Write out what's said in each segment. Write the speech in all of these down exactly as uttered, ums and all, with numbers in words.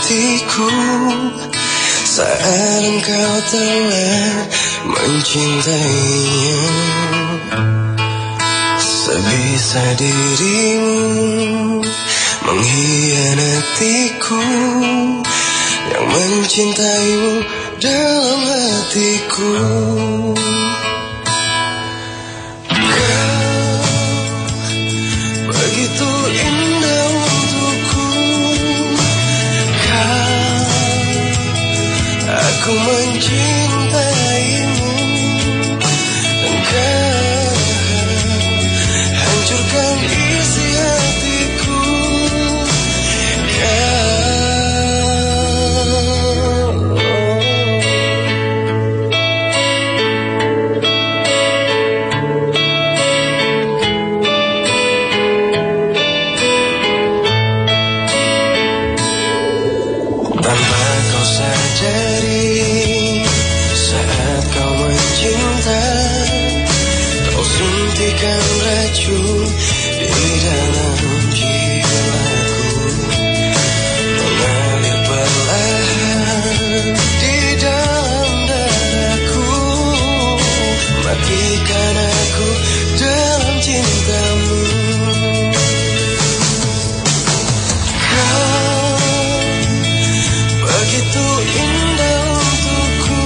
hatiku saat engkau telah mencintainya. Sebisa dirimu mengkhianatiku yang mencintaimu dalam hatiku. Begitu indah untukku, kau, aku mencintaimu, dan kau hancurkan isi hatiku. Tanpa kau sadari, saat kau mencinta, kau suntikan racun di dalam jiwaku, mengalir perlahan di dalam dadaku, matikan aku dalam cintamu. Begitu indah untukku,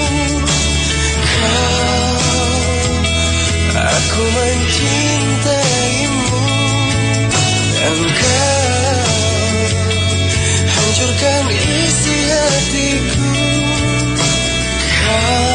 kau, aku mencintaimu, dan kau hancurkan isi hatiku. Kau